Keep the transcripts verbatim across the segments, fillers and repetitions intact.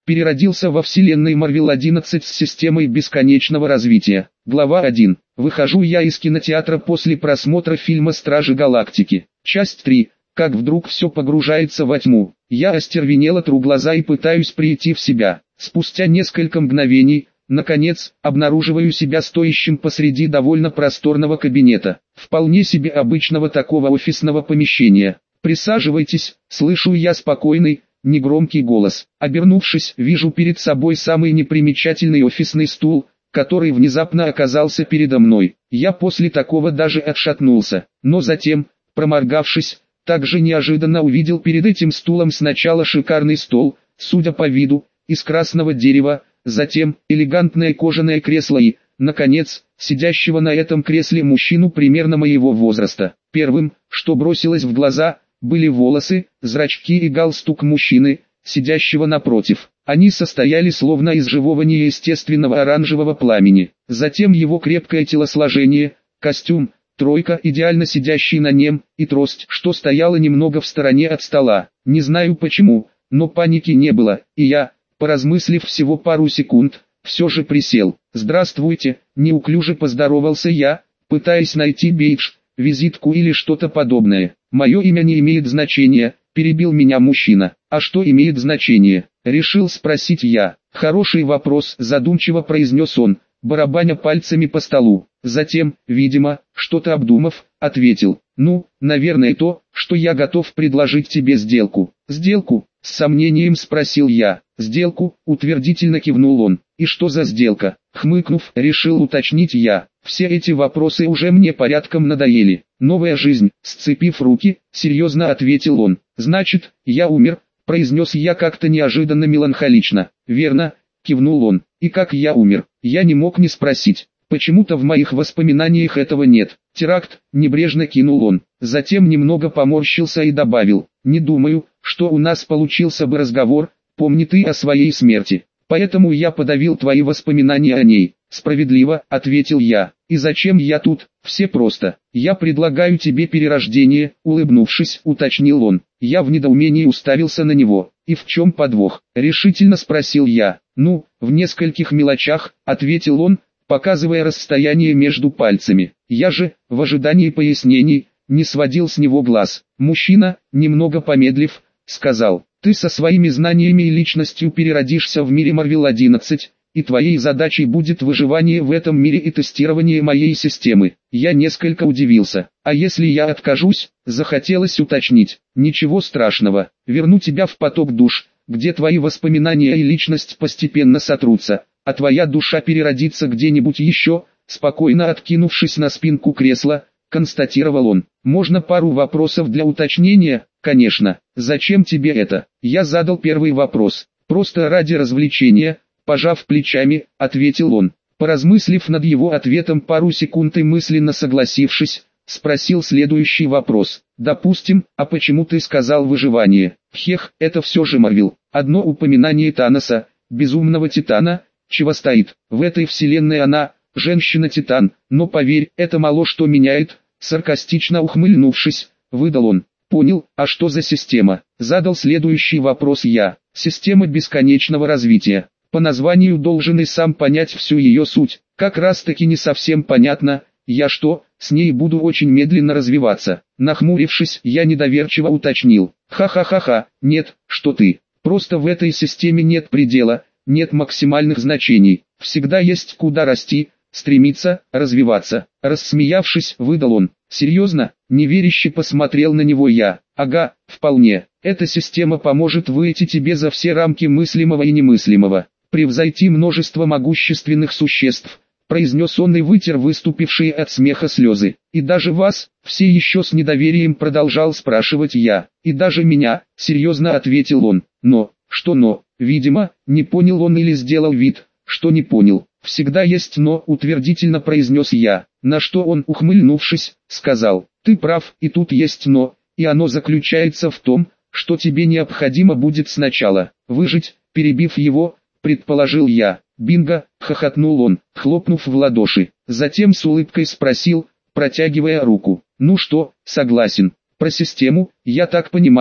переродился во вселенной Марвел одиннадцать с системой бесконечного развития. Глава один. Выхожу я из кинотеатра после просмотра фильма «Стражи Галактики». Часть три. Как вдруг все погружается во тьму. Я остервенело тру глаза и пытаюсь прийти в себя. Спустя несколько мгновений, наконец, обнаруживаю себя стоящим посреди довольно просторного кабинета. Вполне себе обычного такого офисного помещения. «Присаживайтесь», слышу я спокойный, негромкий голос. Обернувшись, вижу перед собой самый непримечательный офисный стул, который внезапно оказался передо мной. Я после такого даже отшатнулся, но затем, проморгавшись, также неожиданно увидел перед этим стулом сначала шикарный стол, судя по виду, из красного дерева, затем элегантное кожаное кресло и, наконец, сидящего на этом кресле мужчину примерно моего возраста. Первым, что бросилось в глаза, были волосы, зрачки и галстук мужчины, сидящего напротив. Они состояли словно из живого неестественного оранжевого пламени. Затем его крепкое телосложение, костюм, тройка, идеально сидящий на нем, и трость, что стояла немного в стороне от стола. Не знаю почему, но паники не было, и я, поразмыслив всего пару секунд, все же присел. «Здравствуйте», неуклюже поздоровался я, пытаясь найти бейдж, визитку или что-то подобное. «Мое имя не имеет значения», перебил меня мужчина. «А что имеет значение?» решил спросить я. «Хороший вопрос», задумчиво произнес он, барабаня пальцами по столу. Затем, видимо, что-то обдумав, ответил: «Ну, наверное то, что я готов предложить тебе сделку». «Сделку?» — с сомнением спросил я. «Сделку?» — утвердительно кивнул он. «И что за сделка?» — хмыкнув, решил уточнить я. Все эти вопросы уже мне порядком надоели. «Новая жизнь», — сцепив руки, серьезно ответил он. «Значит, я умер», — произнес я как-то неожиданно меланхолично. «Верно», — кивнул он. «И как я умер?» Я не мог не спросить. Почему-то в моих воспоминаниях этого нет. «Теракт», — небрежно кинул он. Затем немного поморщился и добавил: «Не думаю, что у нас получился бы разговор, помни ты о своей смерти. Поэтому я подавил твои воспоминания о ней». «Справедливо», — ответил я. «И зачем я тут?» «Все просто. Я предлагаю тебе перерождение», — улыбнувшись, уточнил он. Я в недоумении уставился на него. «И в чем подвох?» — решительно спросил я. «Ну, в нескольких мелочах», — ответил он, показывая расстояние между пальцами. Я же, в ожидании пояснений, не сводил с него глаз. Мужчина, немного помедлив, сказал: «Ты со своими знаниями и личностью переродишься в мире Марвел одиннадцать, и твоей задачей будет выживание в этом мире и тестирование моей системы». Я несколько удивился. «А если я откажусь?» — захотелось уточнить. «Ничего страшного. Верну тебя в поток душ, где твои воспоминания и личность постепенно сотрутся, а твоя душа переродится где-нибудь еще», спокойно откинувшись на спинку кресла, констатировал он. «Можно пару вопросов для уточнения?» «Конечно. Зачем тебе это?» Я задал первый вопрос. «Просто ради развлечения», пожав плечами, ответил он. Поразмыслив над его ответом пару секунд и мысленно согласившись, спросил следующий вопрос. «Допустим, а почему ты сказал выживание?» «Хех, это все же Марвел. Одно упоминание Таноса, безумного Титана, чего стоит. В этой вселенной она, женщина-титан, но поверь, это мало что меняет», саркастично ухмыльнувшись, выдал он. «Понял, а что за система?» Задал следующий вопрос я. «Система бесконечного развития. По названию должен и сам понять всю ее суть. Как раз таки не совсем понятно, я что, с ней буду очень медленно развиваться?» Нахмурившись, я недоверчиво уточнил. «Ха-ха-ха-ха, нет, что ты. Просто в этой системе нет предела, нет максимальных значений. Всегда есть куда расти, стремиться, развиваться». Рассмеявшись, выдал он. «Серьезно?» — неверяще посмотрел на него я. «Ага, вполне. Эта система поможет выйти тебе за все рамки мыслимого и немыслимого, превзойти множество могущественных существ», произнес он и вытер выступившие от смеха слезы. «И даже вас?» — все еще с недоверием продолжал спрашивать я. «И даже меня?» — серьезно ответил он. «Но, что но?» Видимо, не понял он или сделал вид, что не понял. «Всегда есть но», — утвердительно произнес я. На что он, ухмыльнувшись, сказал: «Ты прав, и тут есть но, и оно заключается в том, что тебе необходимо будет сначала выжить», перебив его, предположил я. «Бинго!» — хохотнул он, хлопнув в ладоши. Затем с улыбкой спросил, протягивая руку: «Ну что, согласен? Про систему, я так понимаю,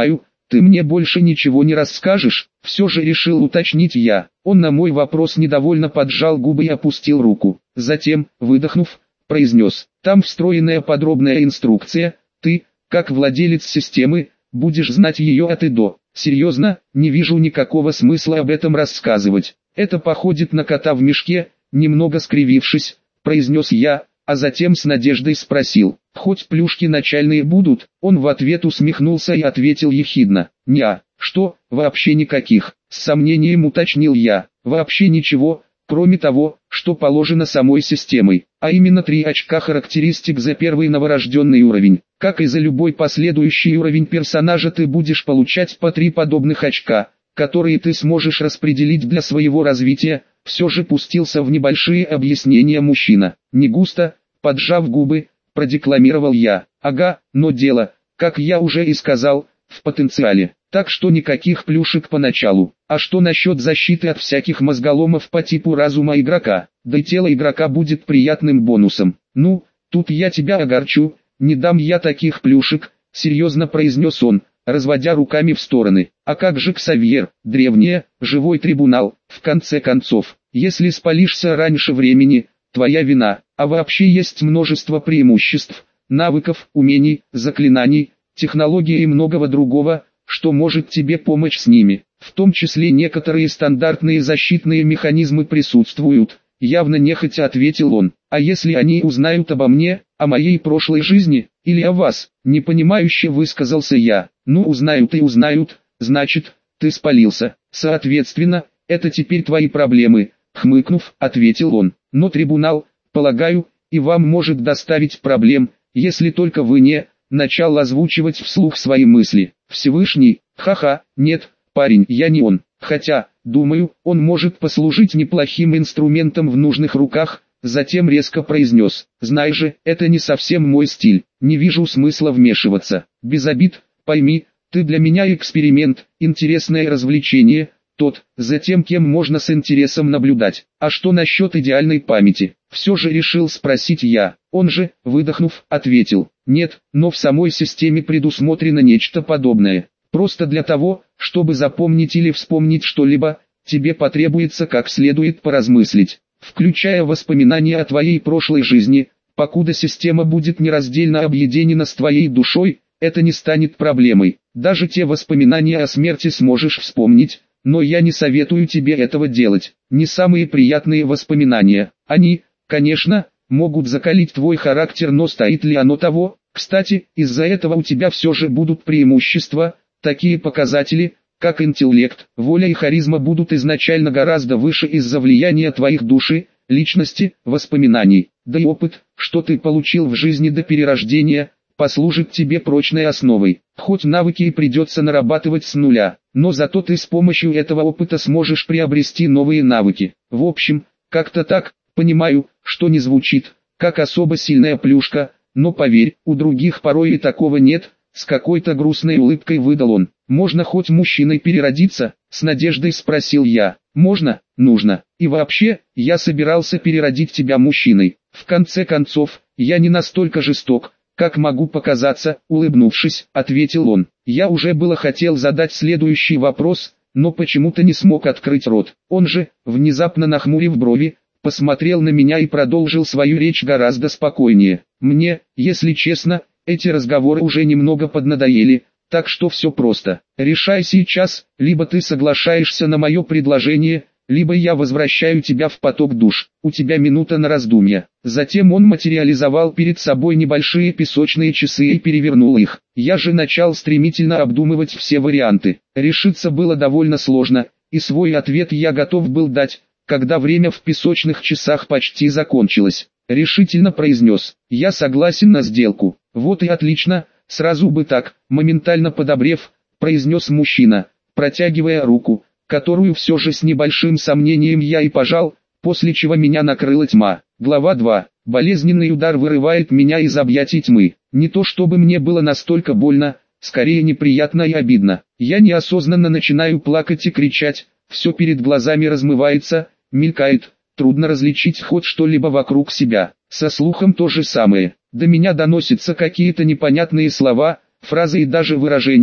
Ты мне больше ничего не расскажешь? Все же решил уточнить я. Он на мой вопрос недовольно поджал губы и опустил руку. Затем, выдохнув, произнес: там встроенная подробная инструкция, ты, как владелец системы, будешь знать ее от и до. Серьезно, не вижу никакого смысла об этом рассказывать. Это походит на кота в мешке, немного скривившись, произнес я, а затем с надеждой спросил: хоть плюшки начальные будут? Он в ответ усмехнулся и ответил ехидно: неа. Что, вообще никаких? С сомнением уточнил я. Вообще ничего, кроме того, что положено самой системой, а именно три очка характеристик за первый новорожденный уровень. Как и за любой последующий уровень персонажа, ты будешь получать по три подобных очка, которые ты сможешь распределить для своего развития. Все же пустился в небольшие объяснения мужчина. Не густо, поджав губы, продекламировал я. Ага, но дело, как я уже и сказал, в потенциале. Так что никаких плюшек поначалу. А что насчет защиты от всяких мозголомов по типу разума игрока? Да и тело игрока будет приятным бонусом. Ну, тут я тебя огорчу, не дам я таких плюшек, серьезно произнес он, разводя руками в стороны. А как же Ксавьер, древнее, живой трибунал? В конце концов, если спалишься раньше времени, твоя вина. А вообще есть множество преимуществ, навыков, умений, заклинаний, технологий и многого другого, что может тебе помочь с ними. В том числе некоторые стандартные защитные механизмы присутствуют, явно нехотя ответил он. А если они узнают обо мне, о моей прошлой жизни, или о вас? Непонимающе высказался я. Ну, узнают и узнают, значит, ты спалился. Соответственно, это теперь твои проблемы, хмыкнув, ответил он. Но трибунал, полагаю, и вам может доставить проблем, если только вы не... Начал озвучивать вслух свои мысли. Всевышний, ха-ха, нет, парень, я не он. Хотя, думаю, он может послужить неплохим инструментом в нужных руках. Затем резко произнес: знай же, это не совсем мой стиль, не вижу смысла вмешиваться. Без обид, пойми, ты для меня эксперимент, интересное развлечение, тот, за тем, кем можно с интересом наблюдать. А что насчет идеальной памяти? Все же решил спросить я. Он же, выдохнув, ответил: нет, но в самой системе предусмотрено нечто подобное. Просто для того, чтобы запомнить или вспомнить что-либо, тебе потребуется как следует поразмыслить, включая воспоминания о твоей прошлой жизни. Покуда система будет нераздельно объединена с твоей душой, это не станет проблемой. Даже те воспоминания о смерти сможешь вспомнить, но я не советую тебе этого делать. Не самые приятные воспоминания. Они, конечно, могут закалить твой характер, но стоит ли оно того? Кстати, из-за этого у тебя все же будут преимущества. Такие показатели, как интеллект, воля и харизма, будут изначально гораздо выше из-за влияния твоих души, личности, воспоминаний. Да и опыт, что ты получил в жизни до перерождения, послужит тебе прочной основой. Хоть навыки и придется нарабатывать с нуля, но зато ты с помощью этого опыта сможешь приобрести новые навыки. В общем, как-то так. Понимаю, что не звучит, как особо сильная плюшка, но поверь, у других порой и такого нет. С какой-то грустной улыбкой выдал он. Можно хоть мужчиной переродиться? С надеждой спросил я. Можно, нужно. И вообще, я собирался переродить тебя мужчиной. В конце концов, я не настолько жесток, как могу показаться, улыбнувшись, ответил он. Я уже было хотел задать следующий вопрос, но почему-то не смог открыть рот. Он же, внезапно нахмурив брови, посмотрел на меня и продолжил свою речь гораздо спокойнее. Мне, если честно, эти разговоры уже немного поднадоели, так что все просто. Решай сейчас, либо ты соглашаешься на мое предложение, либо я возвращаю тебя в поток душ. У тебя минута на раздумье. Затем он материализовал перед собой небольшие песочные часы и перевернул их. Я же начал стремительно обдумывать все варианты. Решиться было довольно сложно, и свой ответ я готов был дать, когда время в песочных часах почти закончилось. Решительно произнес: я согласен на сделку. Вот и отлично, сразу бы так, моментально подобрев, произнес мужчина, протягивая руку, которую все же с небольшим сомнением я и пожал, после чего меня накрыла тьма. Глава два. Болезненный удар вырывает меня из объятий тьмы. Не то чтобы мне было настолько больно, скорее неприятно и обидно. Я неосознанно начинаю плакать и кричать, все перед глазами размывается, мелькает, трудно различить хоть что-либо вокруг себя. Со слухом то же самое. До меня доносятся какие-то непонятные слова, фразы и даже выражения,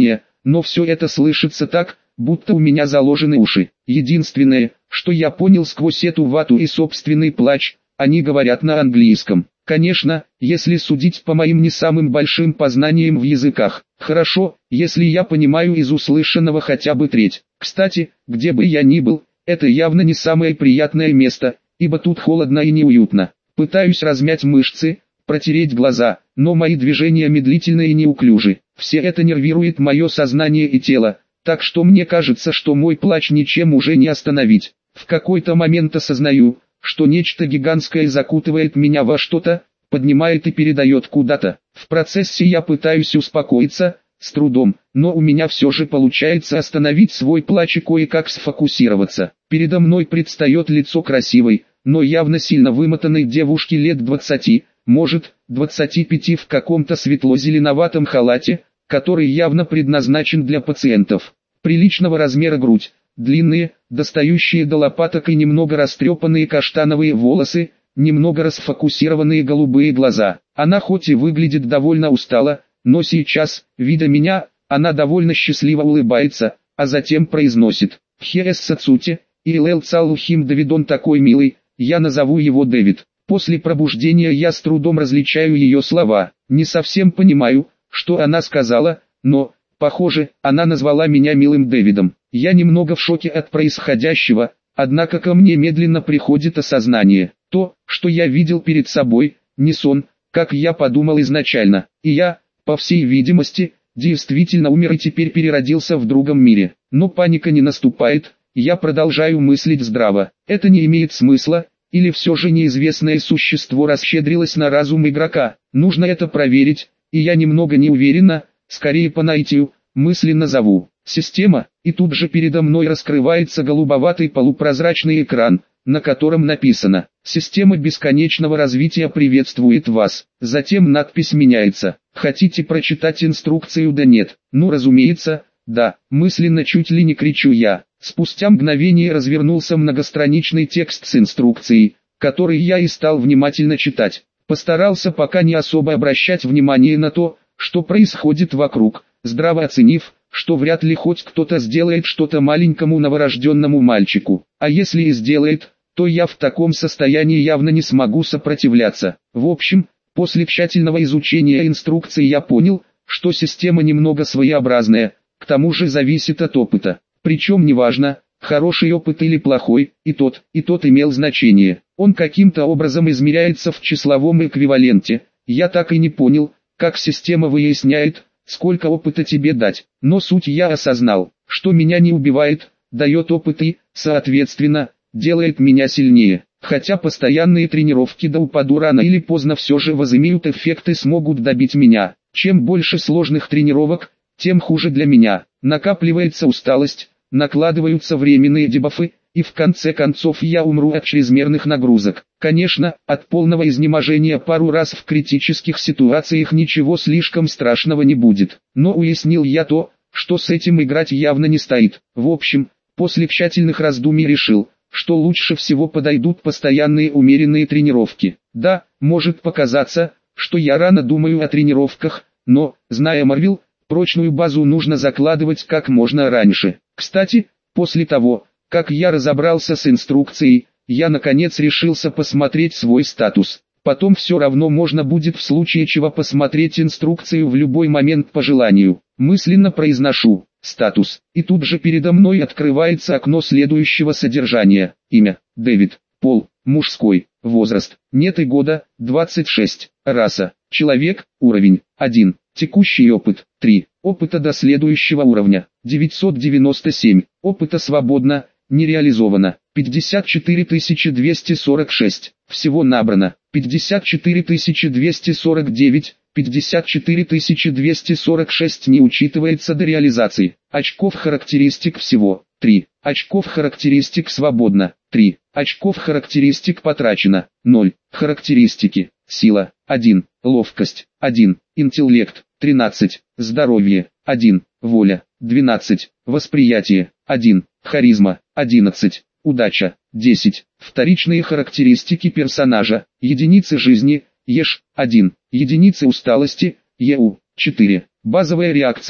но все это слышится так, будто у меня заложены уши. Единственное, что я понял сквозь эту вату и собственный плач, они говорят на английском. Конечно, если судить по моим не самым большим познаниям в языках. Хорошо, если я понимаю из услышанного хотя бы треть. Кстати, где бы я ни был, это явно не самое приятное место, ибо тут холодно и неуютно. Пытаюсь размять мышцы, протереть глаза, но мои движения медлительны и неуклюжи. Все это нервирует мое сознание и тело, так что мне кажется, что мой плач ничем уже не остановить. В какой-то момент осознаю, что нечто гигантское закутывает меня во что-то, поднимает и передает куда-то. В процессе я пытаюсь успокоиться, с трудом, но у меня все же получается остановить свой плач и кое-как сфокусироваться. Передо мной предстает лицо красивой, но явно сильно вымотанной девушки лет двадцати, может, двадцати пяти в каком-то светло-зеленоватом халате, который явно предназначен для пациентов. Приличного размера грудь, длинные, достающие до лопаток и немного растрепанные каштановые волосы, немного расфокусированные голубые глаза. Она хоть и выглядит довольно устало, но сейчас, видя меня, она довольно счастливо улыбается, а затем произносит: «Хеэс Сацути, и Лэл Цалухим Давидон такой милый, я назову его Дэвид». После пробуждения я с трудом различаю ее слова, не совсем понимаю, что она сказала, но, похоже, она назвала меня милым Дэвидом. Я немного в шоке от происходящего, однако ко мне медленно приходит осознание. То, что я видел перед собой, не сон, как я подумал изначально, и я, по всей видимости, действительно умер и теперь переродился в другом мире. Но паника не наступает, я продолжаю мыслить здраво. Это не имеет смысла, или все же неизвестное существо расщедрилось на разум игрока. Нужно это проверить, и я немного не уверена, скорее по наитию, мысленно зову «Система», и тут же передо мной раскрывается голубоватый полупрозрачный экран, на котором написано «Система бесконечного развития приветствует вас». Затем надпись меняется. Хотите прочитать инструкцию? Да нет. Ну разумеется, да, мысленно чуть ли не кричу я. Спустя мгновение развернулся многостраничный текст с инструкцией, который я и стал внимательно читать. Постарался пока не особо обращать внимание на то, что происходит вокруг, здраво оценив, что вряд ли хоть кто-то сделает что-то маленькому новорожденному мальчику. А если и сделает, то я в таком состоянии явно не смогу сопротивляться. В общем, после тщательного изучения инструкции я понял, что система немного своеобразная, к тому же зависит от опыта. Причем неважно, хороший опыт или плохой, и тот, и тот имел значение. Он каким-то образом измеряется в числовом эквиваленте. Я так и не понял, как система выясняет, сколько опыта тебе дать. Но суть я осознал, что меня не убивает, дает опыт и, соответственно, делает меня сильнее. Хотя постоянные тренировки до упаду рано или поздно все же возымеют эффект и смогут добить меня. Чем больше сложных тренировок, тем хуже для меня. Накапливается усталость, накладываются временные дебафы, и в конце концов я умру от чрезмерных нагрузок. Конечно, от полного изнеможения пару раз в критических ситуациях ничего слишком страшного не будет. Но уяснил я то, что с этим играть явно не стоит. В общем, после тщательных раздумий решил, что лучше всего подойдут постоянные умеренные тренировки. Да, может показаться, что я рано думаю о тренировках, но, зная Марвел, прочную базу нужно закладывать как можно раньше. Кстати, после того, как я разобрался с инструкцией, я наконец решился посмотреть свой статус. Потом все равно можно будет в случае чего посмотреть инструкцию в любой момент по желанию. Мысленно произношу «статус», и тут же передо мной открывается окно следующего содержания. Имя – Дэвид, пол – мужской, возраст – нет и года – двадцать шесть, раса – человек, уровень – один, текущий опыт – три, опыта до следующего уровня – девятьсот девяносто семь, опыта свободно, не реализовано – пятьдесят четыре тысячи двести сорок шесть, всего набрано – пятьдесят четыре тысячи двести сорок девять, пятьдесят четыре тысячи двести сорок шесть не учитывается до реализации. Очков характеристик всего три, очков характеристик свободно три, очков характеристик потрачено ноль, характеристики: сила один, ловкость один, интеллект тринадцать, здоровье один, воля двенадцать, восприятие один, харизма одиннадцать, удача десять. Вторичные характеристики персонажа: единицы жизни ЕШ один, единицы усталости ЕУ четыре, базовая реакция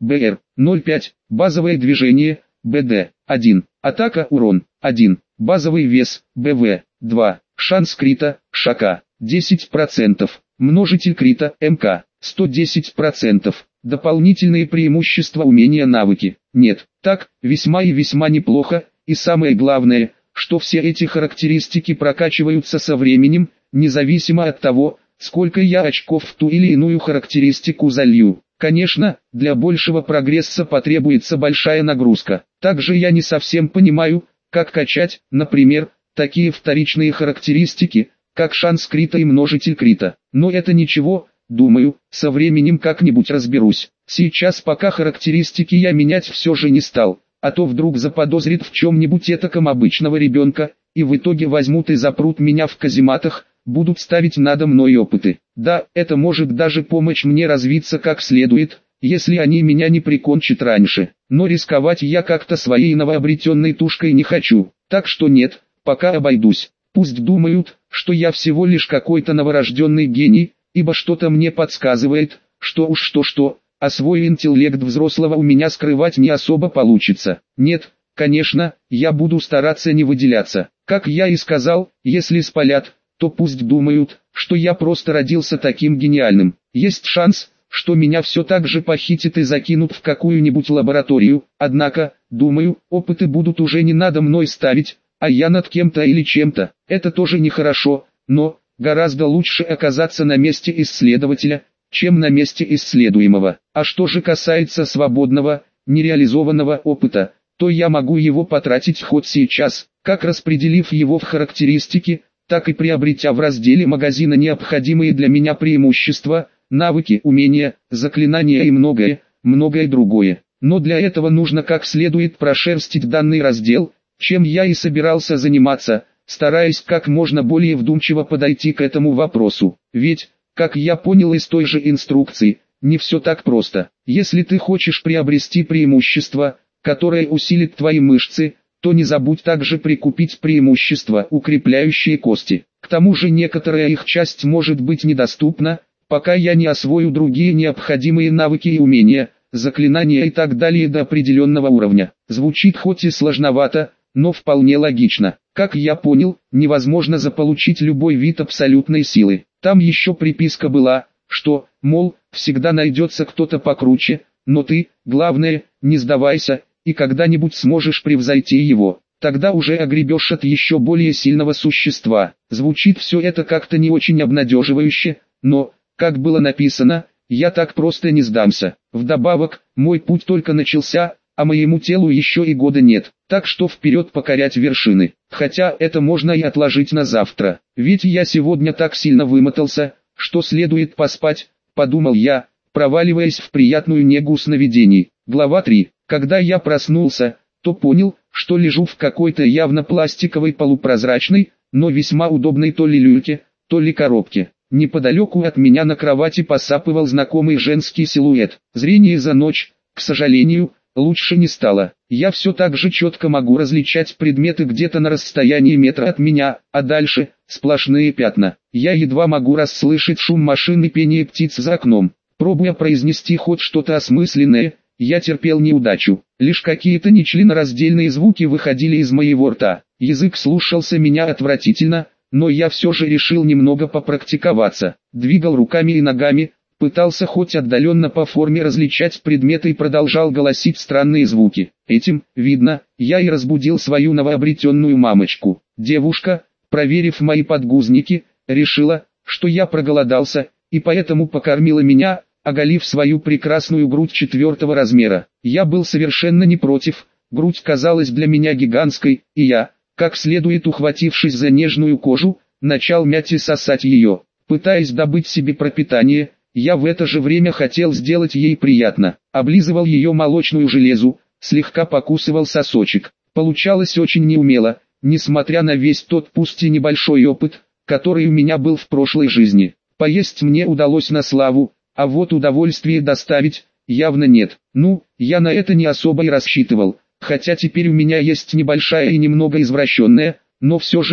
БР, ноль целых пять, базовое движение, БД, один, атака урон, один, базовый вес, БВ, два, шанс крита, ШК, десять процентов, множитель крита, МК, сто десять процентов, дополнительные преимущества умения навыки, нет, так, весьма и весьма неплохо, и самое главное, что все эти характеристики прокачиваются со временем, независимо от того, сколько я очков в ту или иную характеристику залью. Конечно, для большего прогресса потребуется большая нагрузка. Также я не совсем понимаю, как качать, например, такие вторичные характеристики, как шанс крита и множитель крита. Но это ничего, думаю, со временем как-нибудь разберусь. Сейчас пока характеристики я менять все же не стал, а то вдруг заподозрит в чем-нибудь этаком обычного ребенка, и в итоге возьмут и запрут меня в казематах, будут ставить надо мной опыты. Да, это может даже помочь мне развиться как следует, если они меня не прикончат раньше. Но рисковать я как-то своей новообретенной тушкой не хочу, так что нет, пока обойдусь. Пусть думают, что я всего лишь какой-то новорожденный гений, ибо что-то мне подсказывает, что уж что-что, а свой интеллект взрослого у меня скрывать не особо получится. Нет, конечно, я буду стараться не выделяться. Как я и сказал, если спалят, то пусть думают, что я просто родился таким гениальным. Есть шанс, что меня все так же похитят и закинут в какую-нибудь лабораторию, однако, думаю, опыты будут уже не надо мной ставить, а я над кем-то или чем-то. Это тоже нехорошо, но гораздо лучше оказаться на месте исследователя, чем на месте исследуемого. А что же касается свободного, нереализованного опыта, то я могу его потратить хоть сейчас, как распределив его в характеристики, так и приобретя в разделе магазина необходимые для меня преимущества, навыки, умения, заклинания и многое, многое другое. Но для этого нужно как следует прошерстить данный раздел, чем я и собирался заниматься, стараясь как можно более вдумчиво подойти к этому вопросу. Ведь, как я понял из той же инструкции, не все так просто. Если ты хочешь приобрести преимущество, которое усилит твои мышцы, то не забудь также прикупить преимущества, укрепляющие кости. К тому же некоторая их часть может быть недоступна, пока я не освою другие необходимые навыки и умения, заклинания и так далее до определенного уровня. Звучит хоть и сложновато, но вполне логично. Как я понял, невозможно заполучить любой вид абсолютной силы. Там еще приписка была, что, мол, всегда найдется кто-то покруче, но ты, главное, не сдавайся, и когда-нибудь сможешь превзойти его. Тогда уже огребешь от еще более сильного существа. Звучит все это как-то не очень обнадеживающе, но, как было написано, я так просто не сдамся. Вдобавок, мой путь только начался, а моему телу еще и года нет, так что вперед покорять вершины. Хотя это можно и отложить на завтра, ведь я сегодня так сильно вымотался, что следует поспать, подумал я, проваливаясь в приятную негу сновидений. Глава три. Когда я проснулся, то понял, что лежу в какой-то явно пластиковой полупрозрачной, но весьма удобной то ли люльке, то ли коробке. Неподалеку от меня на кровати посапывал знакомый женский силуэт. Зрение за ночь, к сожалению, лучше не стало. Я все так же четко могу различать предметы где-то на расстоянии метра от меня, а дальше сплошные пятна. Я едва могу расслышать шум машин и пение птиц за окном. Пробуя произнести хоть что-то осмысленное, я терпел неудачу. Лишь какие-то нечленораздельные звуки выходили из моего рта. Язык слушался меня отвратительно, но я все же решил немного попрактиковаться. Двигал руками и ногами, пытался хоть отдаленно по форме различать предметы и продолжал голосить странные звуки. Этим, видно, я и разбудил свою новообретенную мамочку. Девушка, проверив мои подгузники, решила, что я проголодался, и поэтому покормила меня, оголив свою прекрасную грудь четвертого размера. Я был совершенно не против, грудь казалась для меня гигантской, и я, как следует ухватившись за нежную кожу, начал мять и сосать ее. Пытаясь добыть себе пропитание, я в это же время хотел сделать ей приятно. Облизывал ее молочную железу, слегка покусывал сосочек. Получалось очень неумело, несмотря на весь тот пусть и небольшой опыт, который у меня был в прошлой жизни. Поесть мне удалось на славу, а вот удовольствие доставить, явно нет. Ну, я на это не особо и рассчитывал, хотя теперь у меня есть небольшая и немного извращенная, но все же цель.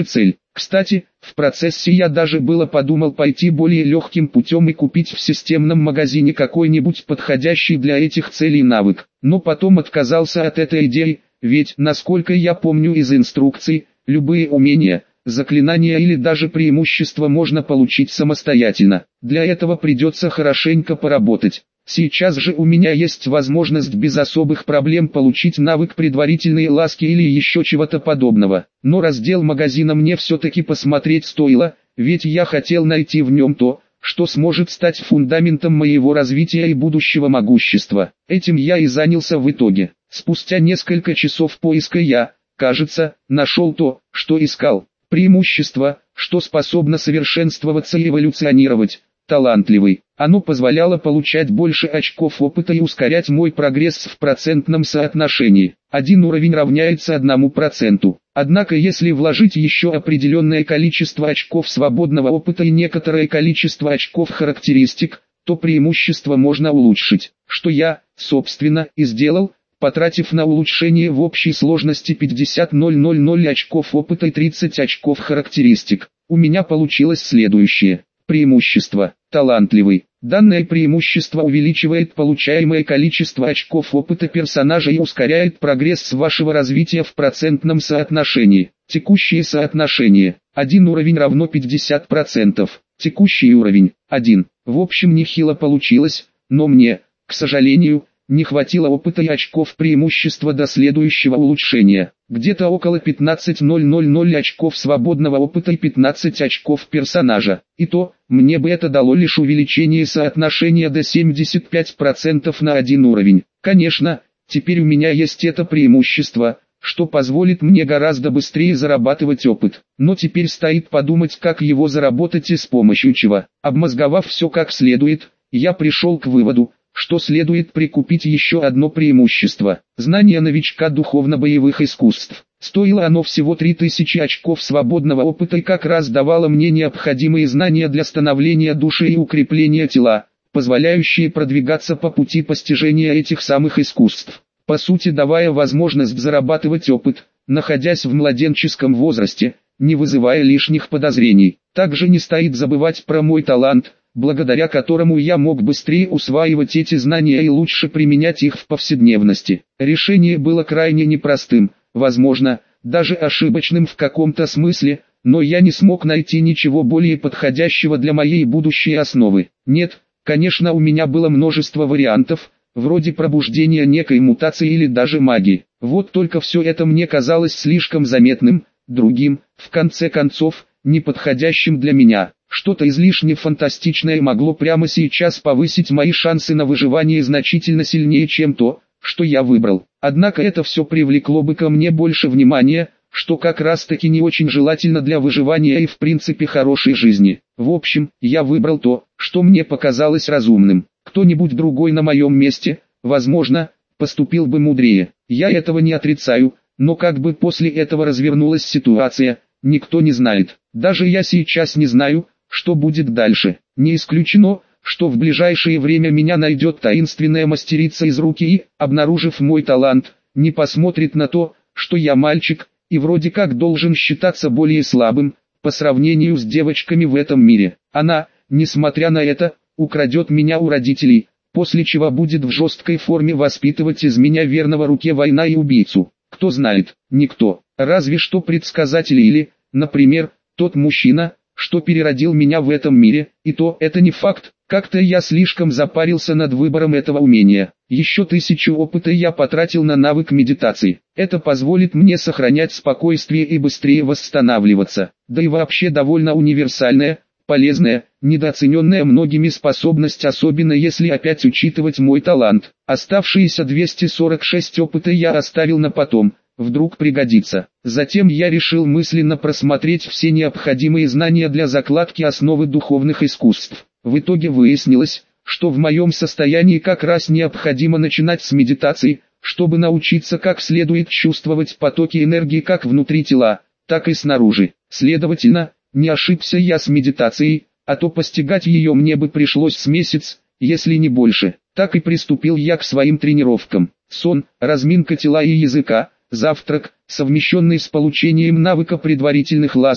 Кстати, в процессе я даже было подумал пойти более легким путем и купить в системном магазине какой-нибудь подходящий для этих целей навык. Но потом отказался от этой идеи, ведь, насколько я помню из инструкций, любые умения, заклинания или даже преимущества можно получить самостоятельно. Для этого придется хорошенько поработать. Сейчас же у меня есть возможность без особых проблем получить навык предварительные ласки или еще чего-то подобного. Но раздел магазина мне все-таки посмотреть стоило, ведь я хотел найти в нем то, что сможет стать фундаментом моего развития и будущего могущества. Этим я и занялся в итоге. Спустя несколько часов поиска я, кажется, нашел то, что искал. Преимущество, что способно совершенствоваться и эволюционировать. Талантливый. Оно позволяло получать больше очков опыта и ускорять мой прогресс в процентном соотношении. Один уровень равняется одному проценту. Однако если вложить еще определенное количество очков свободного опыта и некоторое количество очков характеристик, то преимущество можно улучшить. Что я, собственно, и сделал, потратив на улучшение в общей сложности пятьдесят тысяч очков опыта и тридцать очков характеристик. У меня получилось следующее. Преимущество. Талантливый. Данное преимущество увеличивает получаемое количество очков опыта персонажа и ускоряет прогресс вашего развития в процентном соотношении. Текущее соотношение. один уровень равно пятьдесят процентов. Текущий уровень. один. В общем нехило получилось, но мне, к сожалению, не хватило опыта и очков преимущества до следующего улучшения. Где-то около пятнадцать тысяч очков свободного опыта и пятнадцать очков персонажа. И то, мне бы это дало лишь увеличение соотношения до семьдесят пять процентов на один уровень. Конечно, теперь у меня есть это преимущество, что позволит мне гораздо быстрее зарабатывать опыт. Но теперь стоит подумать, как его заработать и с помощью чего. Обмозговав все как следует, я пришел к выводу, что следует прикупить еще одно преимущество – знание новичка духовно-боевых искусств. Стоило оно всего три тысячи очков свободного опыта и как раз давало мне необходимые знания для становления души и укрепления тела, позволяющие продвигаться по пути постижения этих самых искусств. По сути давая возможность зарабатывать опыт, находясь в младенческом возрасте, не вызывая лишних подозрений. Также не стоит забывать про мой талант, благодаря которому я мог быстрее усваивать эти знания и лучше применять их в повседневности. Решение было крайне непростым, возможно, даже ошибочным в каком-то смысле, но я не смог найти ничего более подходящего для моей будущей основы. Нет, конечно, у меня было множество вариантов, вроде пробуждения некой мутации или даже магии. Вот только все это мне казалось слишком заметным, другим, в конце концов, неподходящим для меня. Что-то излишне фантастичное могло прямо сейчас повысить мои шансы на выживание значительно сильнее, чем то, что я выбрал. Однако это все привлекло бы ко мне больше внимания, что как раз таки не очень желательно для выживания и в принципе хорошей жизни. В общем, я выбрал то, что мне показалось разумным. Кто-нибудь другой на моем месте, возможно, поступил бы мудрее. Я этого не отрицаю, но как бы после этого развернулась ситуация, никто не знает. Даже я сейчас не знаю, что будет дальше. Не исключено, что в ближайшее время меня найдет таинственная мастерица из руки и, обнаружив мой талант, не посмотрит на то, что я мальчик, и вроде как должен считаться более слабым, по сравнению с девочками в этом мире. Она, несмотря на это, украдет меня у родителей, после чего будет в жесткой форме воспитывать из меня верного руке война и убийцу. Кто знает, никто, разве что предсказатели или, например, тот мужчина, что переродил меня в этом мире, и то это не факт. Как-то я слишком запарился над выбором этого умения. Еще тысячу опыта я потратил на навык медитации. Это позволит мне сохранять спокойствие и быстрее восстанавливаться. Да и вообще довольно универсальная, полезная, недооцененная многими способность, особенно если опять учитывать мой талант. Оставшиеся двести сорок шесть опыта я оставил на потом. Вдруг пригодится. Затем я решил мысленно просмотреть все необходимые знания для закладки основы духовных искусств. В итоге выяснилось, что в моем состоянии как раз необходимо начинать с медитации, чтобы научиться как следует чувствовать потоки энергии как внутри тела, так и снаружи. Следовательно, не ошибся я с медитацией, а то постигать ее мне бы пришлось с месяц, если не больше. Так и приступил я к своим тренировкам. Сон, разминка тела и языка, завтрак, совмещенный с получением навыка предварительных ласок,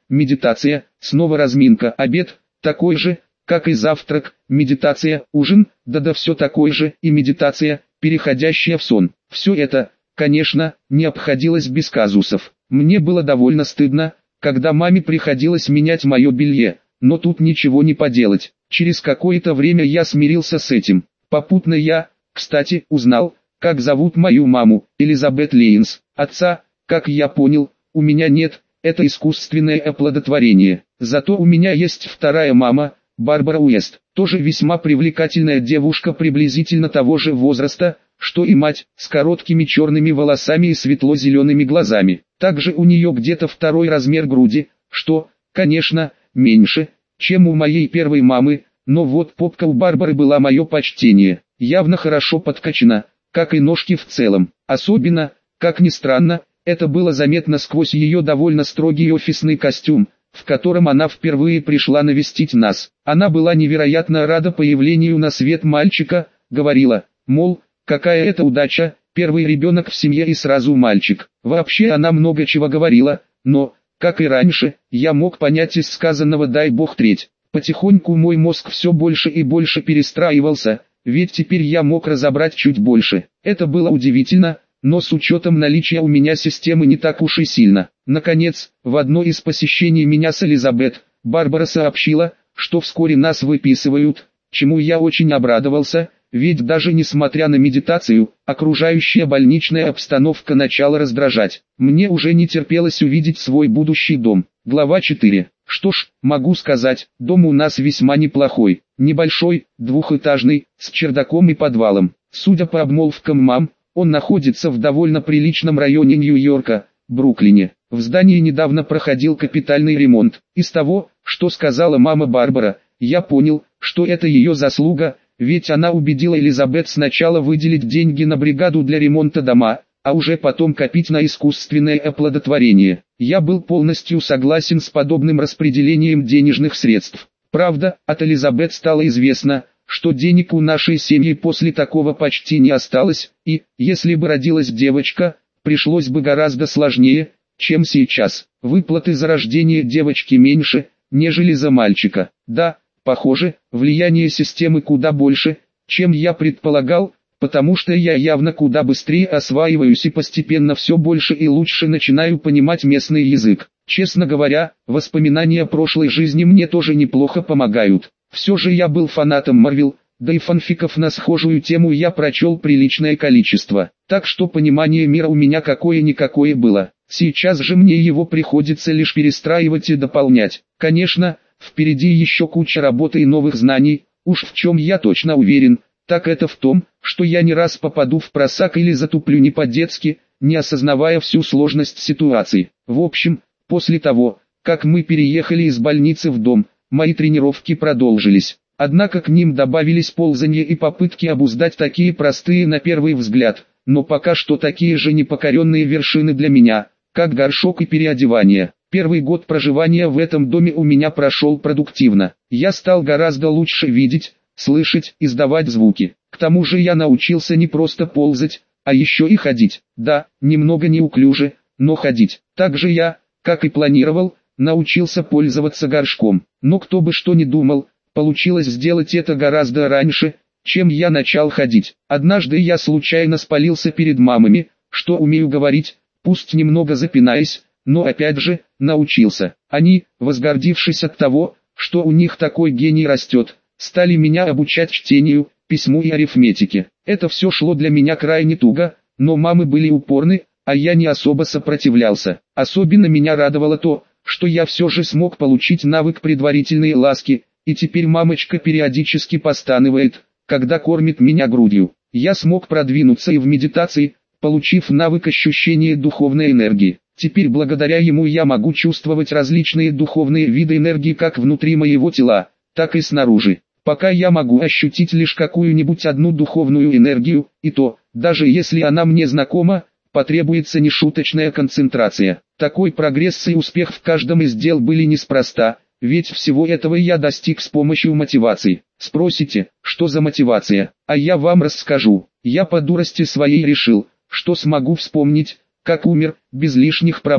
медитация, снова разминка, обед, такой же, как и завтрак, медитация, ужин, да-да все такое же, и медитация, переходящая в сон. Все это, конечно, не обходилось без казусов. Мне было довольно стыдно, когда маме приходилось менять мое белье, но тут ничего не поделать. Через какое-то время я смирился с этим. Попутно я, кстати, узнал, как зовут мою маму, Элизабет Лейнс. Отца, как я понял, у меня нет, это искусственное оплодотворение. Зато у меня есть вторая мама, Барбара Уэст, тоже весьма привлекательная девушка приблизительно того же возраста, что и мать, с короткими черными волосами и светло-зелеными глазами. Также у нее где-то второй размер груди, что, конечно, меньше, чем у моей первой мамы, но вот попка у Барбары была мое почтение, явно хорошо подкачана, как и ножки в целом. Особенно, как ни странно, это было заметно сквозь ее довольно строгий офисный костюм, в котором она впервые пришла навестить нас. Она была невероятно рада появлению на свет мальчика, говорила, мол, какая это удача, первый ребенок в семье и сразу мальчик. Вообще она много чего говорила, но, как и раньше, я мог понять из сказанного дай бог треть. Потихоньку мой мозг все больше и больше перестраивался, ведь теперь я мог разобрать чуть больше. Это было удивительно, но с учетом наличия у меня системы не так уж и сильно. Наконец, в одно из посещений меня с Элизабет, Барбара сообщила, что вскоре нас выписывают, чему я очень обрадовался, ведь даже несмотря на медитацию, окружающая больничная обстановка начала раздражать. Мне уже не терпелось увидеть свой будущий дом. Глава четыре. Что ж, могу сказать, дом у нас весьма неплохой. Небольшой, двухэтажный, с чердаком и подвалом. Судя по обмолвкам мам, он находится в довольно приличном районе Нью-Йорка, Бруклине. В здании недавно проходил капитальный ремонт. Из того, что сказала мама Барбара, я понял, что это ее заслуга, ведь она убедила Элизабет сначала выделить деньги на бригаду для ремонта дома, а уже потом копить на искусственное оплодотворение. Я был полностью согласен с подобным распределением денежных средств. Правда, от Элизабет стало известно, что денег у нашей семьи после такого почти не осталось, и, если бы родилась девочка, пришлось бы гораздо сложнее, чем сейчас. Выплаты за рождение девочки меньше, нежели за мальчика. Да, похоже, влияние системы куда больше, чем я предполагал, потому что я явно куда быстрее осваиваюсь и постепенно все больше и лучше начинаю понимать местный язык. Честно говоря, воспоминания прошлой жизни мне тоже неплохо помогают. Все же я был фанатом Марвел, да и фанфиков на схожую тему я прочел приличное количество. Так что понимание мира у меня какое-никакое было. Сейчас же мне его приходится лишь перестраивать и дополнять. Конечно, впереди еще куча работы и новых знаний, уж в чем я точно уверен, так это в том, что я не раз попаду в просак или затуплю не по-детски, не осознавая всю сложность ситуации. В общем, после того, как мы переехали из больницы в дом, мои тренировки продолжились. Однако к ним добавились ползанье и попытки обуздать такие простые на первый взгляд, но пока что такие же непокоренные вершины для меня, как горшок и переодевание. Первый год проживания в этом доме у меня прошел продуктивно. Я стал гораздо лучше видеть, слышать, издавать звуки. К тому же я научился не просто ползать, а еще и ходить. Да, немного неуклюже, но ходить. Также я, как и планировал, научился пользоваться горшком. Но кто бы что ни думал, получилось сделать это гораздо раньше, чем я начал ходить. Однажды я случайно спалился перед мамами, что умею говорить, пусть немного запинаясь, но опять же, научился. Они, возгордившись от того, что у них такой гений растет, стали меня обучать чтению, письму и арифметике. Это все шло для меня крайне туго, но мамы были упорны, а я не особо сопротивлялся. Особенно меня радовало то, что я все же смог получить навык предварительной ласки, и теперь мамочка периодически постанывает, когда кормит меня грудью. Я смог продвинуться и в медитации, получив навык ощущения духовной энергии. Теперь благодаря ему я могу чувствовать различные духовные виды энергии как внутри моего тела, так и снаружи. Пока я могу ощутить лишь какую-нибудь одну духовную энергию, и то, даже если она мне знакома, потребуется нешуточная концентрация. Такой прогресс и успех в каждом из дел были неспроста, ведь всего этого я достиг с помощью мотивации. Спросите, что за мотивация? А я вам расскажу. Я по дурости своей решил, что смогу вспомнить, как умер, без лишних проблем.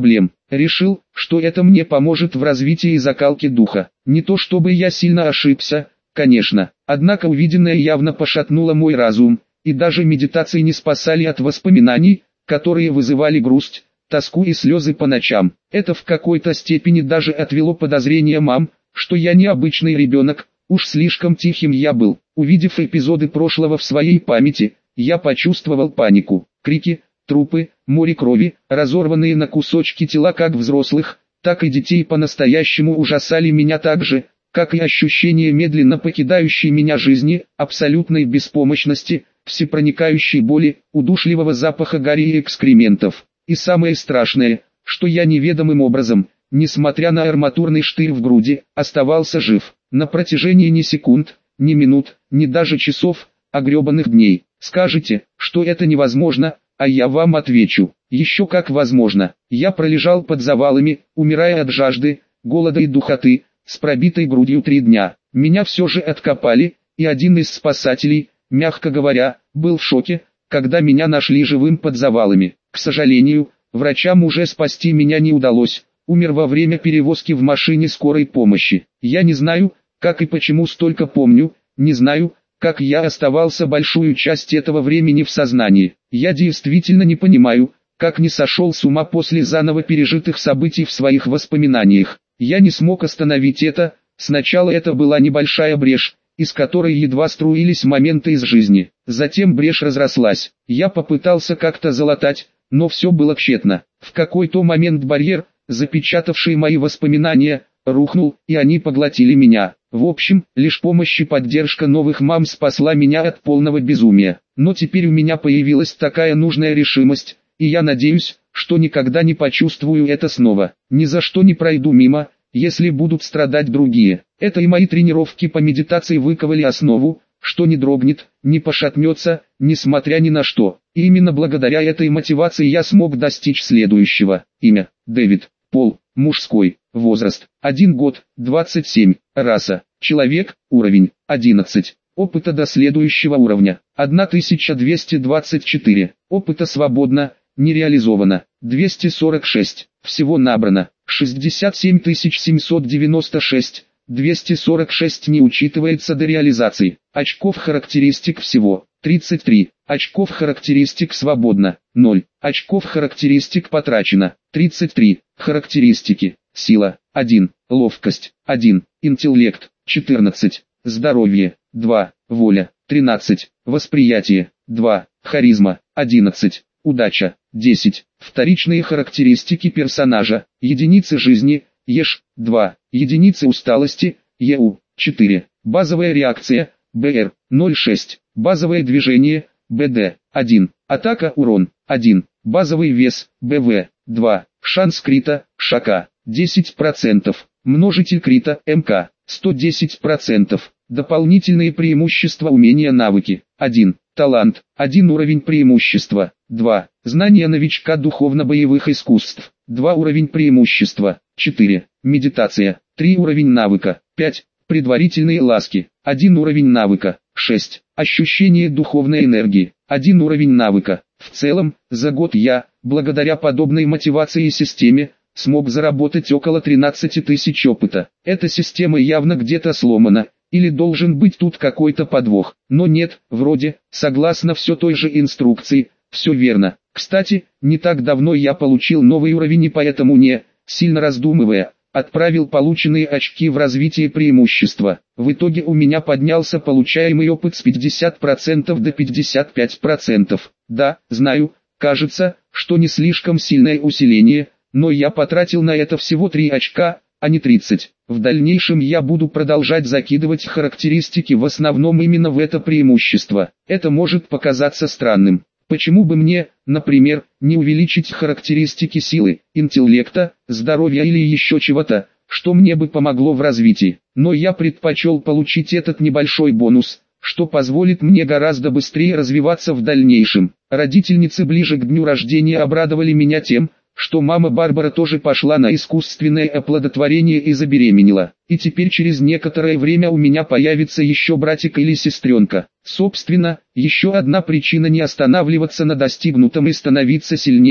Решил, что это мне поможет в развитии и закалке духа. Не то чтобы я сильно ошибся, конечно, однако увиденное явно пошатнуло мой разум, и даже медитации не спасали от воспоминаний, которые вызывали грусть, тоску и слезы по ночам. Это в какой-то степени даже отвело подозрение мам, что я не обычный ребенок, уж слишком тихим я был. Увидев эпизоды прошлого в своей памяти, я почувствовал панику, крики, трупы, море крови, разорванные на кусочки тела как взрослых, так и детей по-настоящему ужасали меня так же, как и ощущение медленно покидающей меня жизни, абсолютной беспомощности, всепроникающей боли, удушливого запаха гари и экскрементов. И самое страшное, что я неведомым образом, несмотря на арматурный штырь в груди, оставался жив. На протяжении ни секунд, ни минут, ни даже часов, а гребаных дней. Скажете, что это невозможно, а я вам отвечу, еще как возможно. Я пролежал под завалами, умирая от жажды, голода и духоты, с пробитой грудью три дня. Меня все же откопали, и один из спасателей, мягко говоря, был в шоке, когда меня нашли живым под завалами. К сожалению, врачам уже спасти меня не удалось, умер во время перевозки в машине скорой помощи. Я не знаю, как и почему столько помню, не знаю, как я оставался большую часть этого времени в сознании. Я действительно не понимаю, как не сошел с ума после заново пережитых событий в своих воспоминаниях. Я не смог остановить это, сначала это была небольшая брешь, из которой едва струились моменты из жизни. Затем брешь разрослась. Я попытался как-то залатать, но все было тщетно. В какой-то момент барьер, запечатавший мои воспоминания, рухнул, и они поглотили меня. В общем, лишь помощь и поддержка новых мам спасла меня от полного безумия. Но теперь у меня появилась такая нужная решимость, и я надеюсь, что никогда не почувствую это снова. Ни за что не пройду мимо, если будут страдать другие. Это и мои тренировки по медитации выковали основу, что не дрогнет, не пошатнется, несмотря ни на что. И именно благодаря этой мотивации я смог достичь следующего. Имя – Дэвид. Пол – мужской. Возраст – один год, двадцать семь. Раса – человек. Уровень – одиннадцать. Опыта до следующего уровня – тысяча двести двадцать четыре. Опыта свободно, не реализовано – двести сорок шесть. Всего набрано – шестьдесят семь тысяч семьсот девяносто шесть. двести сорок шесть не учитывается до реализации. Очков характеристик всего – тридцать три. Очков характеристик свободно – ноль. Очков характеристик потрачено – тридцать три. Характеристики: сила – один, ловкость – один, интеллект – четырнадцать, здоровье – два, воля – тринадцать, восприятие – два, харизма – одиннадцать, удача – десять. Вторичные характеристики персонажа: единицы жизни – ЕШ – два, единицы усталости – ЕУ – четыре, базовая реакция – БР – ноль целых шесть, базовое движение – БД – один, атака урон – один, базовый вес – БВ – два, шанс крита – ШК – десять процентов, множитель крита – МК – сто десять процентов, дополнительные преимущества умения навыки – один, талант – один уровень преимущества, два, знания новичка духовно-боевых искусств – два уровень преимущества, четыре, медитация – три уровень навыка, пять, предварительные ласки – один уровень навыка, шесть, ощущение духовной энергии – один уровень навыка. В целом, за год я, благодаря подобной мотивации и системе, смог заработать около тринадцати тысяч опыта. Эта система явно где-то сломана, или должен быть тут какой-то подвох. Но нет, вроде, согласно все той же инструкции, все верно. Кстати, не так давно я получил новый уровень и поэтому не, сильно раздумывая, отправил полученные очки в развитие преимущества. В итоге у меня поднялся получаемый опыт с пятидесяти процентов до пятидесяти пяти процентов. Да, знаю, кажется, что не слишком сильное усиление, но я потратил на это всего три очка, а не тридцать. В дальнейшем я буду продолжать закидывать характеристики в основном именно в это преимущество. Это может показаться странным. Почему бы мне, например, не увеличить характеристики силы, интеллекта, здоровья или еще чего-то, что мне бы помогло в развитии? Но я предпочел получить этот небольшой бонус, что позволит мне гораздо быстрее развиваться в дальнейшем. Родительницы ближе к дню рождения обрадовали меня тем, что мама Барбара тоже пошла на искусственное оплодотворение и забеременела. И теперь через некоторое время у меня появится еще братик или сестренка. Собственно, еще одна причина не останавливаться на достигнутом и становиться сильнее,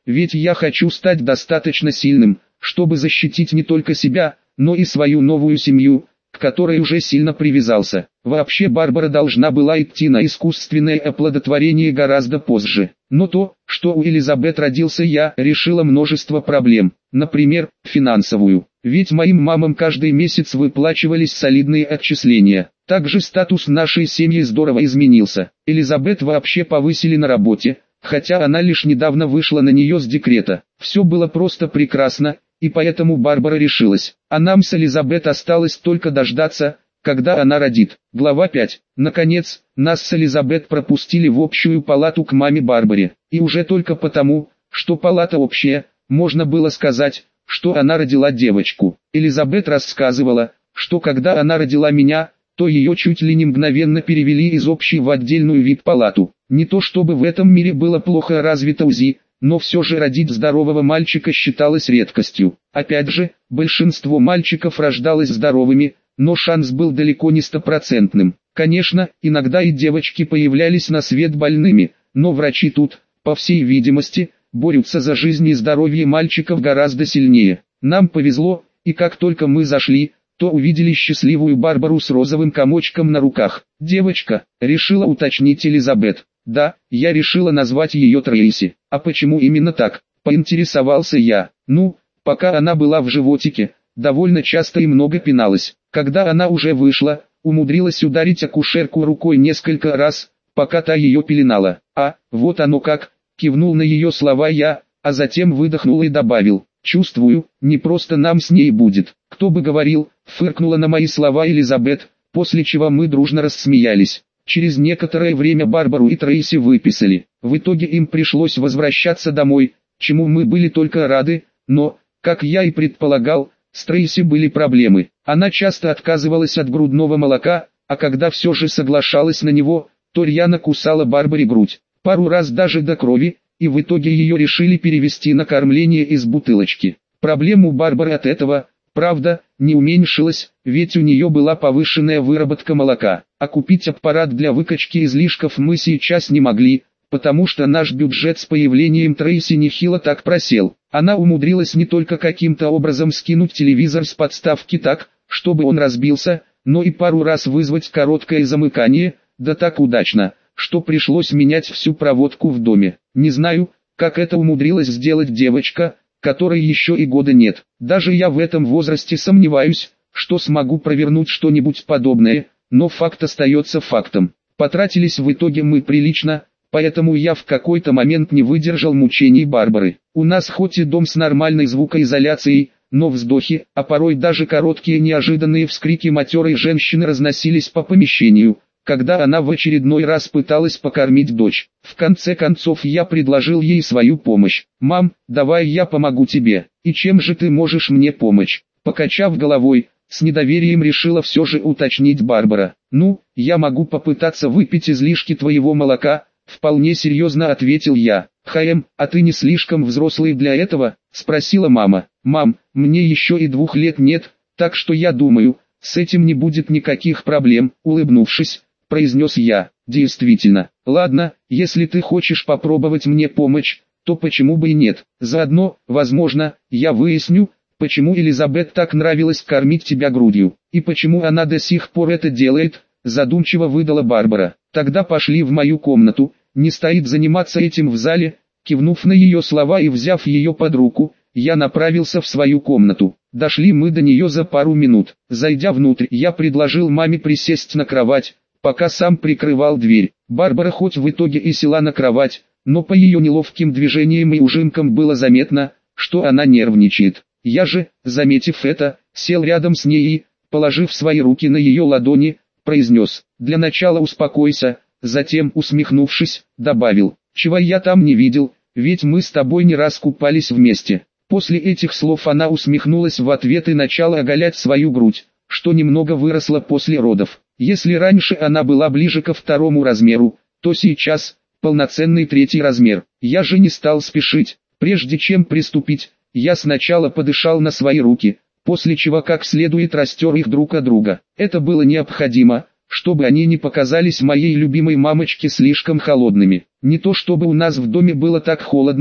ведь я хочу стать достаточно сильным, чтобы защитить не только себя, но и свою новую семью, к которой уже сильно привязался. Вообще Барбара должна была идти на искусственное оплодотворение гораздо позже. Но то, что у Элизабет родился я, решило множество проблем. Например, финансовую. Ведь моим мамам каждый месяц выплачивались солидные отчисления. Также статус нашей семьи здорово изменился. Элизабет вообще повысили на работе, хотя она лишь недавно вышла на нее с декрета. Все было просто прекрасно, и поэтому Барбара решилась. А нам с Элизабет осталось только дождаться, когда она родит. Глава пять. Наконец, нас с Элизабет пропустили в общую палату к маме Барбаре. И уже только потому, что палата общая, можно было сказать, что она родила девочку. Элизабет рассказывала, что когда она родила меня, то ее чуть ли не мгновенно перевели из общей в отдельную вип-палату. Не то чтобы в этом мире было плохо развито УЗИ, но все же родить здорового мальчика считалось редкостью. Опять же, большинство мальчиков рождалось здоровыми, но шанс был далеко не стопроцентным. Конечно, иногда и девочки появлялись на свет больными, но врачи тут, по всей видимости, борются за жизнь и здоровье мальчиков гораздо сильнее. Нам повезло, и как только мы зашли, то увидели счастливую Барбару с розовым комочком на руках. «Девочка», — решила уточнить Элизабет. «Да, я решила назвать ее Трейси». «А почему именно так?» — поинтересовался я. «Ну, пока она была в животике, довольно часто и много пиналась. Когда она уже вышла, умудрилась ударить акушерку рукой несколько раз, пока та ее пеленала». «А, вот оно как», — кивнул на ее слова я, а затем выдохнул и добавил. «Чувствую, не просто нам с ней будет». «Кто бы говорил», — фыркнула на мои слова Элизабет, после чего мы дружно рассмеялись. Через некоторое время Барбару и Трейси выписали. В итоге им пришлось возвращаться домой, чему мы были только рады, но, как я и предполагал, с Трейси были проблемы. Она часто отказывалась от грудного молока, а когда все же соглашалась на него, то рьяно кусала Барбаре грудь. Пару раз даже до крови, и в итоге ее решили перевести на кормление из бутылочки. Проблема у Барбары от этого, правда, не уменьшилась, ведь у нее была повышенная выработка молока, а купить аппарат для выкачки излишков мы сейчас не могли, потому что наш бюджет с появлением Трейси нехило так просел. Она умудрилась не только каким-то образом скинуть телевизор с подставки так, чтобы он разбился, но и пару раз вызвать короткое замыкание, да так удачно, что пришлось менять всю проводку в доме. Не знаю, как это умудрилась сделать девочка, которой еще и года нет. Даже я в этом возрасте сомневаюсь, что смогу провернуть что-нибудь подобное, но факт остается фактом. Потратились в итоге мы прилично, поэтому я в какой-то момент не выдержал мучений Барбары. У нас хоть и дом с нормальной звукоизоляцией, но вздохи, а порой даже короткие неожиданные вскрики матерой женщины разносились по помещению, когда она в очередной раз пыталась покормить дочь. В конце концов я предложил ей свою помощь. «Мам, давай я помогу тебе. И чем же ты можешь мне помочь?» Покачав головой, с недоверием решила все же уточнить Барбара. «Ну, я могу попытаться выпить излишки твоего молока», вполне серьезно ответил я. «Хаем, а ты не слишком взрослый для этого?» спросила мама. «Мам, мне еще и двух лет нет, так что я думаю, с этим не будет никаких проблем», улыбнувшись, произнес я. «Действительно, ладно, если ты хочешь попробовать мне помочь, то почему бы и нет. Заодно, возможно, я выясню, почему Элизабет так нравилось кормить тебя грудью, и почему она до сих пор это делает», задумчиво выдала Барбара. «Тогда пошли в мою комнату, не стоит заниматься этим в зале». Кивнув на ее слова и взяв ее под руку, я направился в свою комнату. Дошли мы до нее за пару минут. Зайдя внутрь, я предложил маме присесть на кровать, пока сам прикрывал дверь. Барбара хоть в итоге и села на кровать, но по ее неловким движениям и ужимкам было заметно, что она нервничает. Я же, заметив это, сел рядом с ней и, положив свои руки на ее ладони, произнес: «Для начала успокойся», затем, усмехнувшись, добавил: «Чего я там не видел, ведь мы с тобой не раз купались вместе». После этих слов она усмехнулась в ответ и начала оголять свою грудь, что немного выросла после родов. Если раньше она была ближе ко второму размеру, то сейчас полноценный третий размер. Я же не стал спешить. Прежде чем приступить, я сначала подышал на свои руки, после чего как следует растер их друг от друга. Это было необходимо, чтобы они не показались моей любимой мамочке слишком холодными. Не то чтобы у нас в доме было так холодно,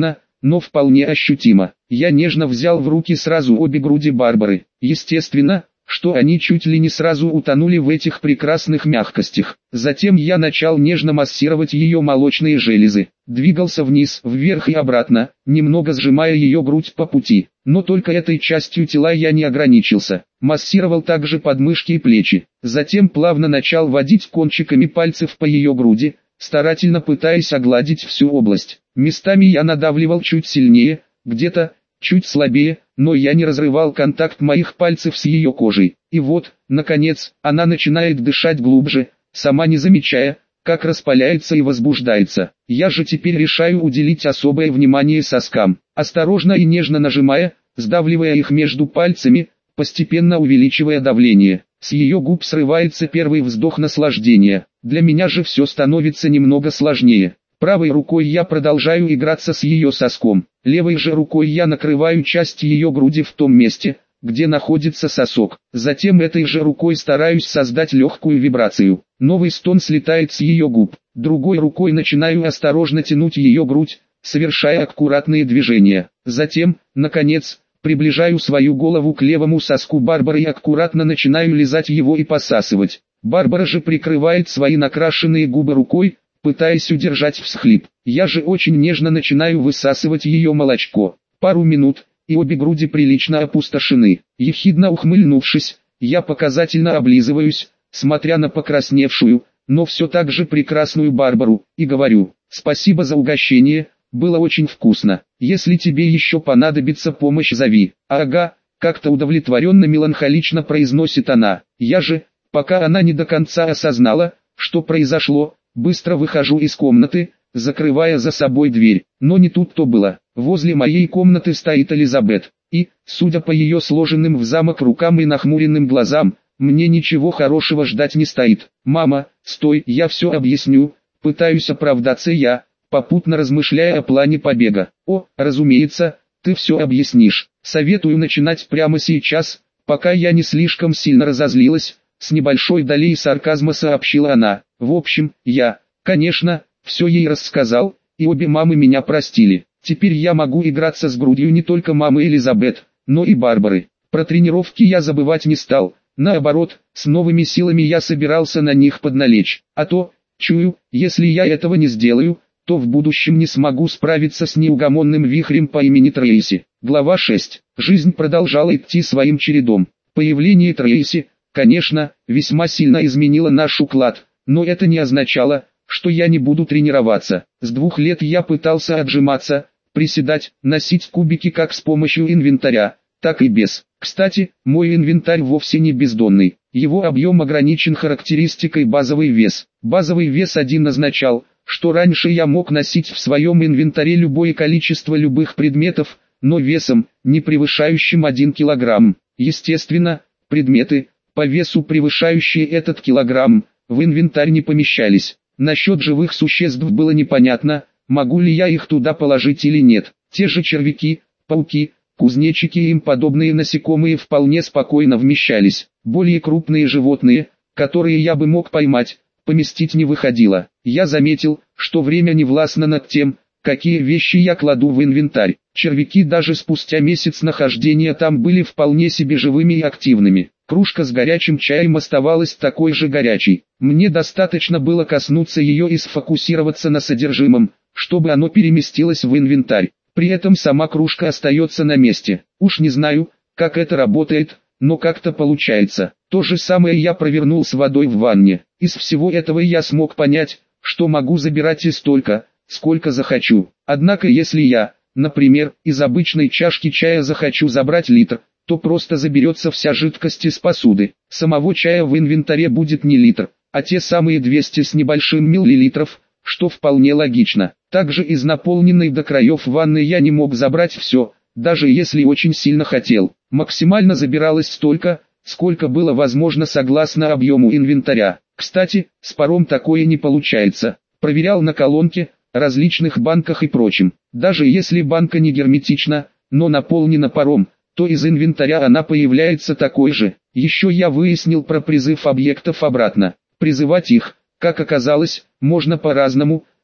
но вполне ощутимо. Я нежно взял в руки сразу обе груди Барбары. Естественно, что они чуть ли не сразу утонули в этих прекрасных мягкостях. Затем я начал нежно массировать ее молочные железы. Двигался вниз, вверх и обратно, немного сжимая ее грудь по пути. Но только этой частью тела я не ограничился. Массировал также подмышки и плечи. Затем плавно начал водить кончиками пальцев по ее груди, старательно пытаясь огладить всю область. Местами я надавливал чуть сильнее, где-то чуть слабее, но я не разрывал контакт моих пальцев с ее кожей. И вот, наконец, она начинает дышать глубже, сама не замечая, как распаляется и возбуждается. Я же теперь решаю уделить особое внимание соскам, осторожно и нежно нажимая, сдавливая их между пальцами, постепенно увеличивая давление. С ее губ срывается первый вздох наслаждения. Для меня же все становится немного сложнее. Правой рукой я продолжаю играться с ее соском, левой же рукой я накрываю часть ее груди в том месте, где находится сосок. Затем этой же рукой стараюсь создать легкую вибрацию. Новый стон слетает с ее губ. Другой рукой начинаю осторожно тянуть ее грудь, совершая аккуратные движения. Затем, наконец, приближаю свою голову к левому соску Барбары и аккуратно начинаю лизать его и посасывать. Барбара же прикрывает свои накрашенные губы рукой, пытаясь удержать всхлип. Я же очень нежно начинаю высасывать ее молочко. Пару минут, и обе груди прилично опустошены. Ехидно ухмыльнувшись, я показательно облизываюсь, смотря на покрасневшую, но все так же прекрасную Барбару, и говорю: «Спасибо за угощение, было очень вкусно. Если тебе еще понадобится помощь, зови». «Ага», как-то удовлетворенно меланхолично произносит она. Я же, пока она не до конца осознала, что произошло, быстро выхожу из комнаты, закрывая за собой дверь. Но не тут-то было. Возле моей комнаты стоит Элизабет, и, судя по ее сложенным в замок рукам и нахмуренным глазам, мне ничего хорошего ждать не стоит. «Мама, стой, я все объясню», пытаюсь оправдаться я, попутно размышляя о плане побега. «О, разумеется, ты все объяснишь. Советую начинать прямо сейчас, пока я не слишком сильно разозлилась», с небольшой долей сарказма сообщила она. В общем, я, конечно, все ей рассказал, и обе мамы меня простили. Теперь я могу играться с грудью не только мамы Элизабет, но и Барбары. Про тренировки я забывать не стал, наоборот, с новыми силами я собирался на них подналечь. А то, чую, если я этого не сделаю, то в будущем не смогу справиться с неугомонным вихрем по имени Трейси. Глава шесть. Жизнь продолжала идти своим чередом. Появление Трейси, конечно, весьма сильно изменило наш уклад, но это не означало, что я не буду тренироваться. С двух лет я пытался отжиматься, приседать, носить кубики как с помощью инвентаря, так и без. Кстати, мой инвентарь вовсе не бездонный. Его объем ограничен характеристикой базовый вес. Базовый вес один означал, что раньше я мог носить в своем инвентаре любое количество любых предметов, но весом, не превышающим один килограмм. Естественно, предметы, по весу превышающие этот килограмм, в инвентарь не помещались. Насчет живых существ было непонятно, могу ли я их туда положить или нет. Те же червяки, пауки, кузнечики и им подобные насекомые вполне спокойно вмещались. Более крупные животные, которые я бы мог поймать, поместить не выходило. Я заметил, что время не властно над тем, какие вещи я кладу в инвентарь. Червяки даже спустя месяц нахождения там были вполне себе живыми и активными. Кружка с горячим чаем оставалась такой же горячей. Мне достаточно было коснуться ее и сфокусироваться на содержимом, чтобы оно переместилось в инвентарь. При этом сама кружка остается на месте. Уж не знаю, как это работает, но как-то получается. То же самое я провернул с водой в ванне. Из всего этого я смог понять, что могу забирать и столько, сколько захочу. Однако если я, например, из обычной чашки чая захочу забрать литр, то просто заберется вся жидкость из посуды. Самого чая в инвентаре будет не литр, а те самые двести с небольшим миллилитров, что вполне логично. Также из наполненной до краев ванны я не мог забрать все, даже если очень сильно хотел. Максимально забиралось столько, сколько было возможно согласно объему инвентаря. Кстати, с паром такое не получается. Проверял на колонке, различных банках и прочем. Даже если банка не герметична, но наполнена паром, то из инвентаря она появляется такой же. Еще я выяснил про призыв объектов обратно. Призывать их, как оказалось, можно по-разному,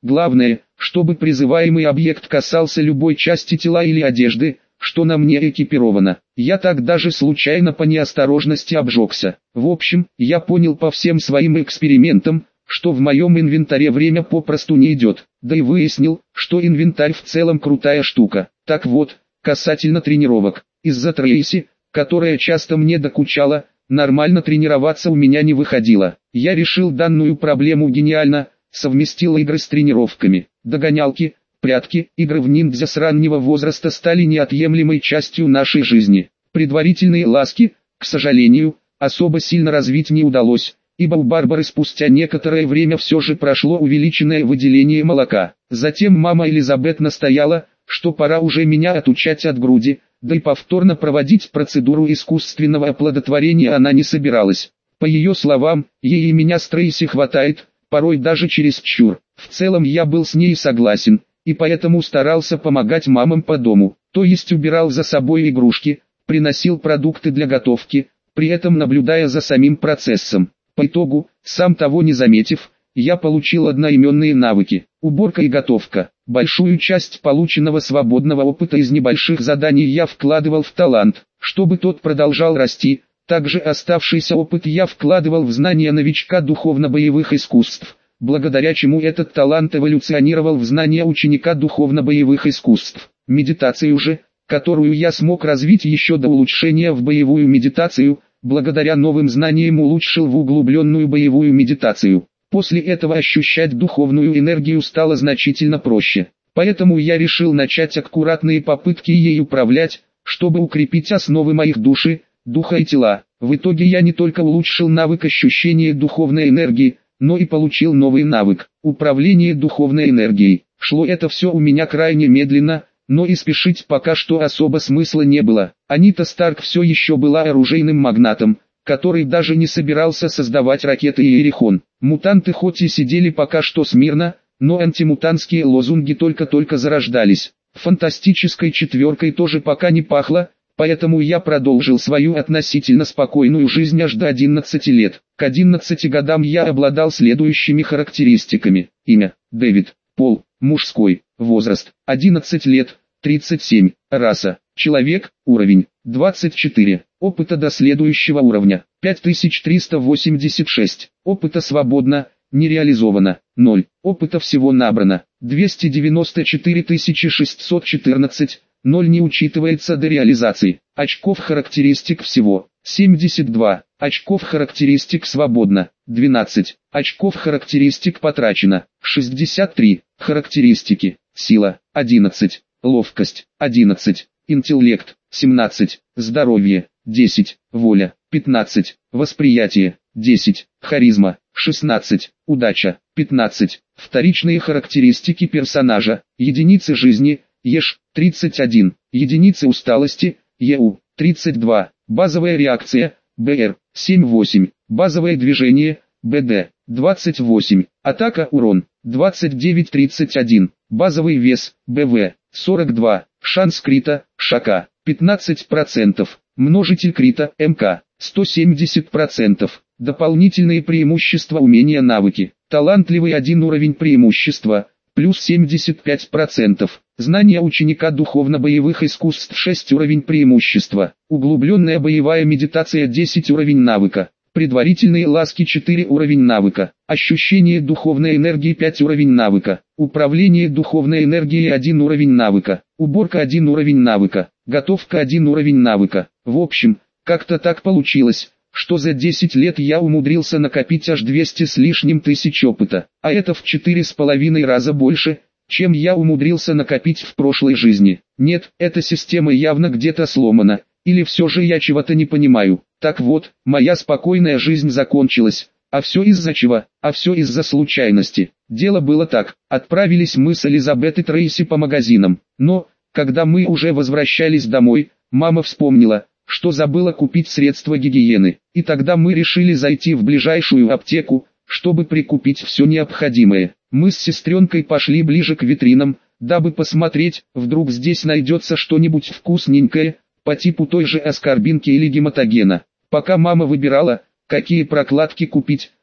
Главное, чтобы призываемый объект касался любой части тела или одежды, что на мне экипировано. Я так даже случайно по неосторожности обжегся. В общем, я понял по всем своим экспериментам, что в моем инвентаре время попросту не идет. Да и выяснил, что инвентарь в целом крутая штука. Так вот, касательно тренировок. Из-за Трейси, которая часто мне докучала, нормально тренироваться у меня не выходило. Я решил данную проблему гениально, совместил игры с тренировками. Догонялки, прятки, игры в ниндзя с раннего возраста стали неотъемлемой частью нашей жизни. Предварительные ласки, к сожалению, особо сильно развить не удалось, ибо у Барбары спустя некоторое время все же прошло увеличенное выделение молока. Затем мама Элизабет настояла, что пора уже меня отучать от груди, да и повторно проводить процедуру искусственного оплодотворения она не собиралась. По ее словам, ей и меня с Трейси хватает, порой даже чересчур. В целом я был с ней согласен, и поэтому старался помогать мамам по дому, то есть убирал за собой игрушки, приносил продукты для готовки, при этом наблюдая за самим процессом. По итогу, сам того не заметив, я получил одноименные навыки: уборка и готовка. Большую часть полученного свободного опыта из небольших заданий я вкладывал в талант, чтобы тот продолжал расти. Также оставшийся опыт я вкладывал в знания новичка духовно-боевых искусств, благодаря чему этот талант эволюционировал в знания ученика духовно-боевых искусств. Медитацию же, которую я смог развить еще до улучшения в боевую медитацию, благодаря новым знаниям улучшил в углубленную боевую медитацию. После этого ощущать духовную энергию стало значительно проще. Поэтому я решил начать аккуратные попытки ей управлять, чтобы укрепить основы моих души, духа и тела. В итоге я не только улучшил навык ощущения духовной энергии, но и получил новый навык – управление духовной энергией. Шло это все у меня крайне медленно, но и спешить пока что особо смысла не было. Анита Старк все еще была оружейным магнатом, который даже не собирался создавать ракеты Иерихон. Мутанты хоть и сидели пока что смирно, но антимутантские лозунги только-только зарождались. Фантастической четверкой тоже пока не пахло, поэтому я продолжил свою относительно спокойную жизнь аж до одиннадцати лет. К одиннадцати годам я обладал следующими характеристиками: имя – Дэвид, пол – мужской, возраст – одиннадцать лет, тридцать семь, раса – человек, уровень – двадцать четыре, опыта до следующего уровня – пять тысяч триста восемьдесят шесть, опыта свободно, не реализовано, ноль, опыта всего набрано – двести девяносто четыре тысячи шестьсот четырнадцать, ноль не учитывается до реализации. Очков характеристик всего – семьдесят два, очков характеристик свободно – двенадцать, очков характеристик потрачено – шестьдесят три, характеристики: сила – одиннадцать, ловкость – одиннадцать, интеллект – семнадцать, здоровье – десять, воля – пятнадцать, восприятие – десять, харизма – шестнадцать, удача – пятнадцать. Вторичные характеристики персонажа: единицы жизни – ЕШ – тридцать один, единицы усталости – ЕУ – тридцать два, базовая реакция – БР – семь восемь, базовое движение – БД – двадцать восемь, атака урон – двадцать девять тридцать один, базовый вес – БВ – сорок два, шанс крита – ШК – пятнадцать процентов, множитель крита – МК – сто семьдесят процентов, дополнительные преимущества умения навыки, талантливый один уровень преимущества – плюс семьдесят пять процентов, знания ученика духовно-боевых искусств шесть уровень преимущества, углубленная боевая медитация десять уровень навыка, предварительные ласки четыре уровень навыка, ощущение духовной энергии пять уровень навыка, управление духовной энергией один уровень навыка, уборка один уровень навыка, готовка один уровень навыка. В общем, как-то так получилось, что за десять лет я умудрился накопить аж двести с лишним тысяч опыта, а это в четыре с половиной раза больше, чем я умудрился накопить в прошлой жизни. Нет, эта система явно где-то сломана, или все же я чего-то не понимаю. Так вот, моя спокойная жизнь закончилась, а все из-за чего? А все из-за случайности. Дело было так: отправились мы с Элизабет и Трейси по магазинам, но, когда мы уже возвращались домой, мама вспомнила, что забыла купить средства гигиены, и тогда мы решили зайти в ближайшую аптеку, чтобы прикупить все необходимое. Мы с сестренкой пошли ближе к витринам, дабы посмотреть, вдруг здесь найдется что-нибудь вкусненькое, по типу той же аскорбинки или гематогена. Пока мама выбирала, какие прокладки купить,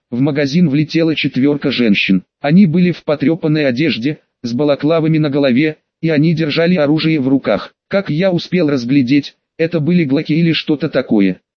В магазин влетела четверка женщин. Они были в потрепанной одежде, с балаклавами на голове, и они держали оружие в руках. Как я успел разглядеть, это были глоки или что-то такое.